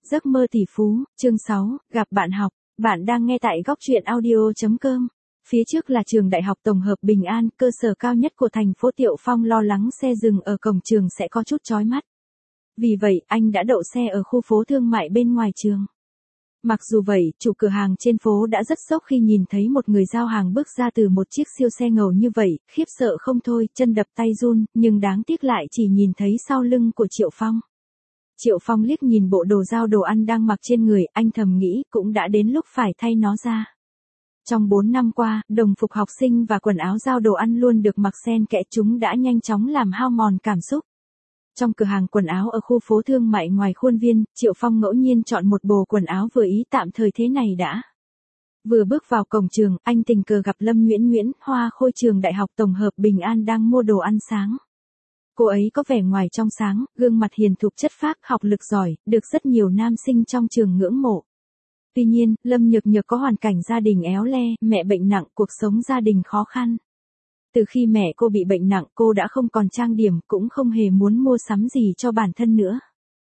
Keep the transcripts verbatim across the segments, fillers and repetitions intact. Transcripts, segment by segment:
Giấc mơ tỷ phú, chương sáu, gặp bạn học. Bạn đang nghe tại góc truyện audio chấm com. Phía trước là trường đại học tổng hợp Bình An, cơ sở cao nhất của thành phố. Triệu Phong lo lắng xe dừng ở cổng trường sẽ có chút chói mắt. Vì vậy, anh đã đậu xe ở khu phố thương mại bên ngoài trường. Mặc dù vậy, chủ cửa hàng trên phố đã rất sốc khi nhìn thấy một người giao hàng bước ra từ một chiếc siêu xe ngầu như vậy, khiếp sợ không thôi, chân đập tay run, nhưng đáng tiếc lại chỉ nhìn thấy sau lưng của Triệu Phong. Triệu Phong liếc nhìn bộ đồ giao đồ ăn đang mặc trên người, anh thầm nghĩ cũng đã đến lúc phải thay nó ra. Trong bốn năm qua, đồng phục học sinh và quần áo giao đồ ăn luôn được mặc xen kẽ, chúng đã nhanh chóng làm hao mòn cảm xúc. Trong cửa hàng quần áo ở khu phố thương mại ngoài khuôn viên, Triệu Phong ngẫu nhiên chọn một bộ quần áo vừa ý tạm thời thế này đã. Vừa bước vào cổng trường, anh tình cờ gặp Lâm Nguyễn Nguyễn, hoa khôi trường đại học tổng hợp Bình An đang mua đồ ăn sáng. Cô ấy có vẻ ngoài trong sáng, gương mặt hiền thục chất phác, học lực giỏi, được rất nhiều nam sinh trong trường ngưỡng mộ. Tuy nhiên, Lâm Nhược Nhược có hoàn cảnh gia đình éo le, mẹ bệnh nặng, cuộc sống gia đình khó khăn. Từ khi mẹ cô bị bệnh nặng, cô đã không còn trang điểm, cũng không hề muốn mua sắm gì cho bản thân nữa.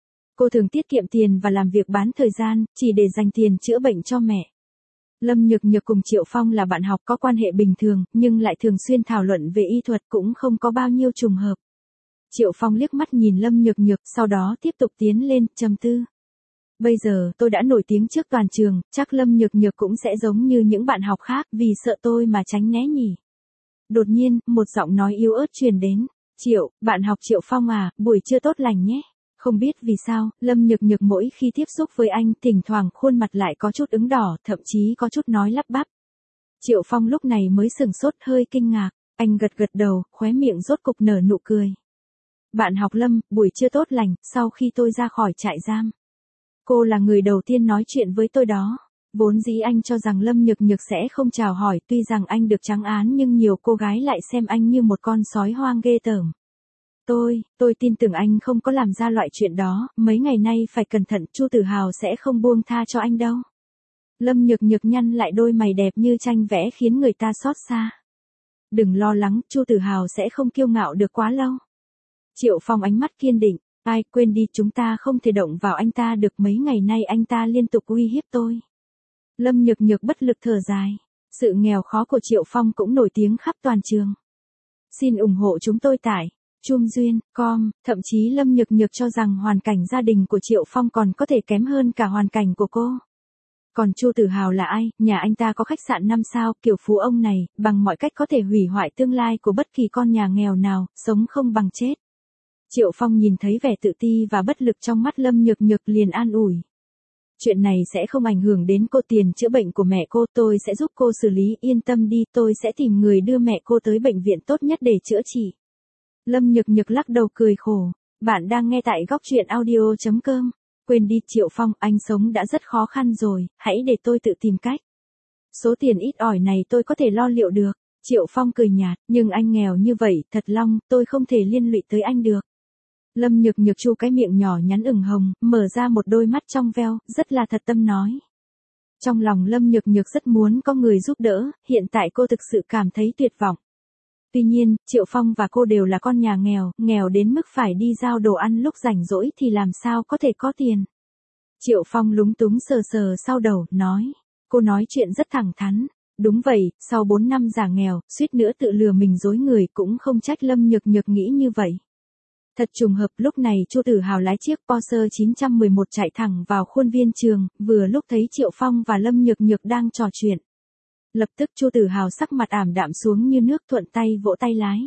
Cô thường tiết kiệm tiền và làm việc bán thời gian, chỉ để dành tiền chữa bệnh cho mẹ. Lâm Nhược Nhược cùng Triệu Phong là bạn học có quan hệ bình thường, nhưng lại thường xuyên thảo luận về y thuật, cũng không có bao nhiêu trùng hợp. Triệu Phong liếc mắt nhìn Lâm Nhược Nhược, sau đó tiếp tục tiến lên, trầm tư. Bây giờ tôi đã nổi tiếng trước toàn trường, chắc Lâm Nhược Nhược cũng sẽ giống như những bạn học khác, vì sợ tôi mà tránh né nhỉ. Đột nhiên, một giọng nói yếu ớt truyền đến. Triệu, bạn học Triệu Phong à, buổi trưa tốt lành nhé. Không biết vì sao, Lâm Nhược Nhược mỗi khi tiếp xúc với anh, thỉnh thoảng khuôn mặt lại có chút ửng đỏ, thậm chí có chút nói lắp bắp. Triệu Phong lúc này mới sửng sốt, hơi kinh ngạc. Anh gật gật đầu, khóe miệng rốt cục nở nụ cười. Bạn học Lâm, buổi trưa tốt lành, sau khi tôi ra khỏi trại giam. Cô là người đầu tiên nói chuyện với tôi đó. Vốn dĩ anh cho rằng Lâm Nhược Nhược sẽ không chào hỏi, tuy rằng anh được trắng án nhưng nhiều cô gái lại xem anh như một con sói hoang ghê tởm. Tôi, tôi tin tưởng anh không có làm ra loại chuyện đó, mấy ngày nay phải cẩn thận, Chu Tử Hào sẽ không buông tha cho anh đâu. Lâm Nhược Nhược nhăn lại đôi mày đẹp như tranh vẽ khiến người ta xót xa. Đừng lo lắng, Chu Tử Hào sẽ không kiêu ngạo được quá lâu. Triệu Phong ánh mắt kiên định, ai quên đi, chúng ta không thể động vào anh ta được, mấy ngày nay anh ta liên tục uy hiếp tôi. Lâm Nhược Nhược bất lực thở dài, sự nghèo khó của Triệu Phong cũng nổi tiếng khắp toàn trường. Xin ủng hộ chúng tôi tại chum duyên chấm com, thậm chí Lâm Nhược Nhược cho rằng hoàn cảnh gia đình của Triệu Phong còn có thể kém hơn cả hoàn cảnh của cô. Còn Chu Tử Hào là ai, nhà anh ta có khách sạn năm sao, kiểu phú ông này, bằng mọi cách có thể hủy hoại tương lai của bất kỳ con nhà nghèo nào, sống không bằng chết. Triệu Phong nhìn thấy vẻ tự ti và bất lực trong mắt Lâm Nhược Nhược liền an ủi. Chuyện này sẽ không ảnh hưởng đến cô, tiền chữa bệnh của mẹ cô tôi sẽ giúp cô xử lý, yên tâm đi, tôi sẽ tìm người đưa mẹ cô tới bệnh viện tốt nhất để chữa trị. Lâm Nhược Nhược lắc đầu cười khổ. Bạn đang nghe tại góc truyện audio chấm com. Quên đi Triệu Phong, anh sống đã rất khó khăn rồi, hãy để tôi tự tìm cách. Số tiền ít ỏi này tôi có thể lo liệu được. Triệu Phong cười nhạt, nhưng anh nghèo như vậy, thật lòng, tôi không thể liên lụy tới anh được. Lâm Nhược Nhược chu cái miệng nhỏ nhắn ửng hồng, mở ra một đôi mắt trong veo, rất là thật tâm nói. Trong lòng Lâm Nhược Nhược rất muốn có người giúp đỡ, hiện tại cô thực sự cảm thấy tuyệt vọng. Tuy nhiên, Triệu Phong và cô đều là con nhà nghèo, nghèo đến mức phải đi giao đồ ăn lúc rảnh rỗi thì làm sao có thể có tiền. Triệu Phong lúng túng sờ sờ sau đầu, nói. Cô nói chuyện rất thẳng thắn. Đúng vậy, sau bốn năm giả nghèo, suýt nữa tự lừa mình dối người, cũng không trách Lâm Nhược Nhược nghĩ như vậy. Thật trùng hợp, lúc này Chu Tử Hào lái chiếc Porsche chín một một chạy thẳng vào khuôn viên trường, vừa lúc thấy Triệu Phong và Lâm Nhược Nhược đang trò chuyện. Lập tức Chu Tử Hào sắc mặt ảm đạm xuống như nước, thuận tay vỗ tay lái.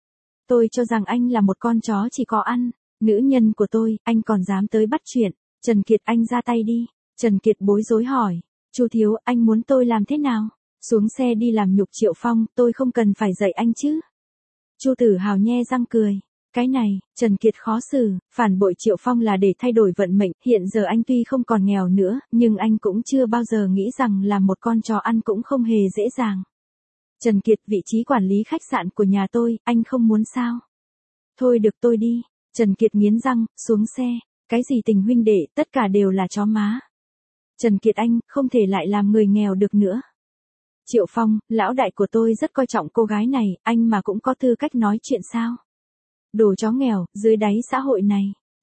Tôi cho rằng anh là một con chó chỉ có ăn, nữ nhân của tôi, anh còn dám tới bắt chuyện. Trần Kiệt, anh ra tay đi. Trần Kiệt bối rối hỏi. Chu thiếu, anh muốn tôi làm thế nào? Xuống xe đi làm nhục Triệu Phong, tôi không cần phải dạy anh chứ. Chu Tử Hào nhe răng cười. Cái này, Trần Kiệt khó xử, phản bội Triệu Phong là để thay đổi vận mệnh, hiện giờ anh tuy không còn nghèo nữa, nhưng anh cũng chưa bao giờ nghĩ rằng làm một con chó ăn cũng không hề dễ dàng. Trần Kiệt, vị trí quản lý khách sạn của nhà tôi, anh không muốn sao? Thôi được, tôi đi. Trần Kiệt nghiến răng, xuống xe. Cái gì tình huynh đệ, tất cả đều là chó má. Trần Kiệt, anh, không thể lại làm người nghèo được nữa. Triệu Phong, lão đại của tôi rất coi trọng cô gái này, anh mà cũng có tư cách nói chuyện sao? Đồ chó nghèo, dưới đáy xã hội này.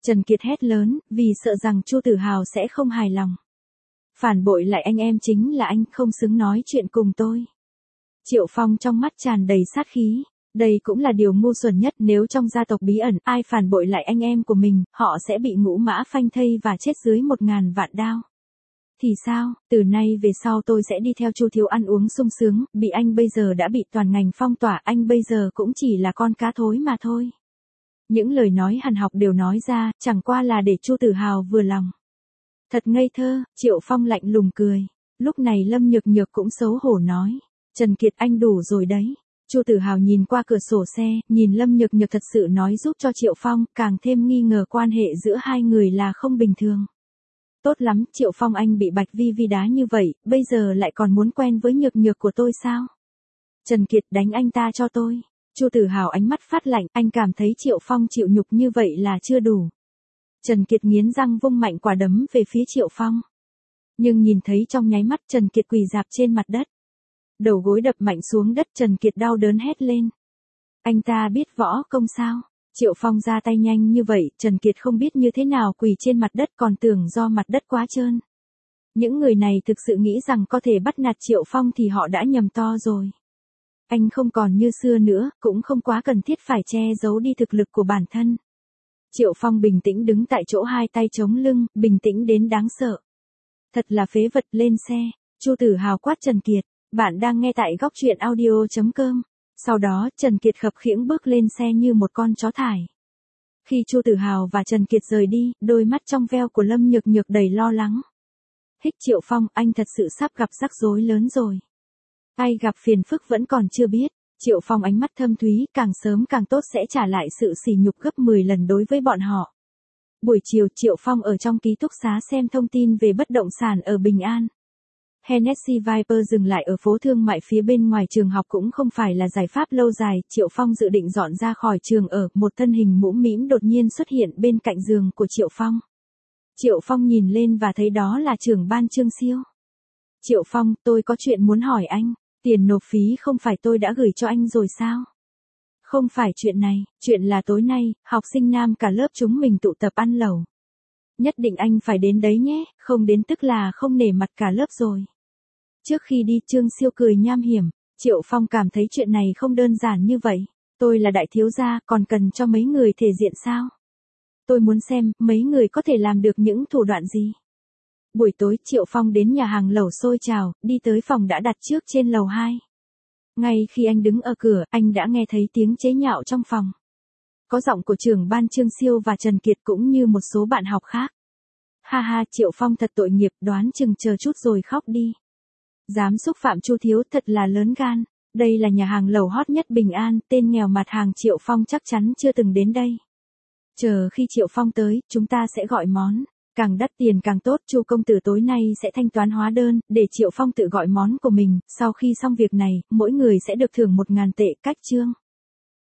Trần Kiệt hét lớn, vì sợ rằng Chu Tử Hào sẽ không hài lòng. Phản bội lại anh em chính là anh, không xứng nói chuyện cùng tôi. Triệu Phong trong mắt tràn đầy sát khí. Đây cũng là điều ngu xuẩn nhất, nếu trong gia tộc bí ẩn ai phản bội lại anh em của mình, họ sẽ bị ngũ mã phanh thây và chết dưới một ngàn vạn đao. Thì sao, từ nay về sau tôi sẽ đi theo Chu Thiếu ăn uống sung sướng, bị anh bây giờ đã bị toàn ngành phong tỏa, anh bây giờ cũng chỉ là con cá thối mà thôi. Những lời nói hằn học đều nói ra, chẳng qua là để Chu Tử Hào vừa lòng. Thật ngây thơ, Triệu Phong lạnh lùng cười. Lúc này Lâm Nhược Nhược cũng xấu hổ nói. Trần Kiệt anh đủ rồi đấy. Chu Tử Hào nhìn qua cửa sổ xe, nhìn Lâm Nhược Nhược thật sự nói giúp cho Triệu Phong, càng thêm nghi ngờ quan hệ giữa hai người là không bình thường. Tốt lắm, Triệu Phong anh bị Bạch Vi Vi đá như vậy, bây giờ lại còn muốn quen với Nhược Nhược của tôi sao? Trần Kiệt đánh anh ta cho tôi. Chu Tử Hào ánh mắt phát lạnh, anh cảm thấy Triệu Phong chịu nhục như vậy là chưa đủ. Trần Kiệt nghiến răng vung mạnh quả đấm về phía Triệu Phong. Nhưng nhìn thấy trong nháy mắt Trần Kiệt quỳ rạp trên mặt đất. Đầu gối đập mạnh xuống đất, Trần Kiệt đau đớn hét lên. Anh ta biết võ công sao? Triệu Phong ra tay nhanh như vậy, Trần Kiệt không biết như thế nào quỳ trên mặt đất, còn tưởng do mặt đất quá trơn. Những người này thực sự nghĩ rằng có thể bắt nạt Triệu Phong thì họ đã nhầm to rồi. Anh không còn như xưa nữa, cũng không quá cần thiết phải che giấu đi thực lực của bản thân. Triệu Phong bình tĩnh đứng tại chỗ, hai tay chống lưng, bình tĩnh đến đáng sợ. Thật là phế vật, lên xe. Chu Tử Hào quát Trần Kiệt. Bạn đang nghe tại góc truyện audio chấm com. Sau đó, Trần Kiệt khập khiễng bước lên xe như một con chó thải. Khi Chu Tử Hào và Trần Kiệt rời đi, đôi mắt trong veo của Lâm Nhược Nhược đầy lo lắng. Hích Triệu Phong, anh thật sự sắp gặp rắc rối lớn rồi. Ai gặp phiền phức vẫn còn chưa biết. Triệu Phong ánh mắt thâm thúy, càng sớm càng tốt, sẽ trả lại sự sỉ nhục gấp mười lần đối với bọn họ. Buổi chiều, Triệu Phong ở trong ký túc xá xem thông tin về bất động sản ở Bình An. Hennessy Viper dừng lại ở phố thương mại phía bên ngoài trường học cũng không phải là giải pháp lâu dài, Triệu Phong dự định dọn ra khỏi trường ở, một thân hình mũm mĩm đột nhiên xuất hiện bên cạnh giường của Triệu Phong. Triệu Phong nhìn lên và thấy đó là trưởng ban Trương Siêu. Triệu Phong, tôi có chuyện muốn hỏi anh, tiền nộp phí không phải tôi đã gửi cho anh rồi sao? Không phải chuyện này, chuyện là tối nay, học sinh nam cả lớp chúng mình tụ tập ăn lẩu. Nhất định anh phải đến đấy nhé, không đến tức là không nể mặt cả lớp rồi. Trước khi đi, Trương Siêu cười nham hiểm. Triệu Phong cảm thấy chuyện này không đơn giản như vậy. Tôi là đại thiếu gia, còn cần cho mấy người thể diện sao? Tôi muốn xem, mấy người có thể làm được những thủ đoạn gì? Buổi tối, Triệu Phong đến nhà hàng lẩu xôi trào, đi tới phòng đã đặt trước trên lầu hai. Ngay khi anh đứng ở cửa, anh đã nghe thấy tiếng chế nhạo trong phòng. Có giọng của trưởng ban Trương Siêu và Trần Kiệt cũng như một số bạn học khác. Ha ha, Triệu Phong thật tội nghiệp, đoán chừng chờ chút rồi khóc đi. Dám xúc phạm Chu Thiếu, thật là lớn gan. Đây là nhà hàng lẩu hot nhất Bình An, tên nghèo mặt hàng Triệu Phong chắc chắn chưa từng đến đây. Chờ khi Triệu Phong tới, chúng ta sẽ gọi món. Càng đắt tiền càng tốt, Chu công tử tối nay sẽ thanh toán hóa đơn, để Triệu Phong tự gọi món của mình, sau khi xong việc này, mỗi người sẽ được thưởng một ngàn tệ, cách chương.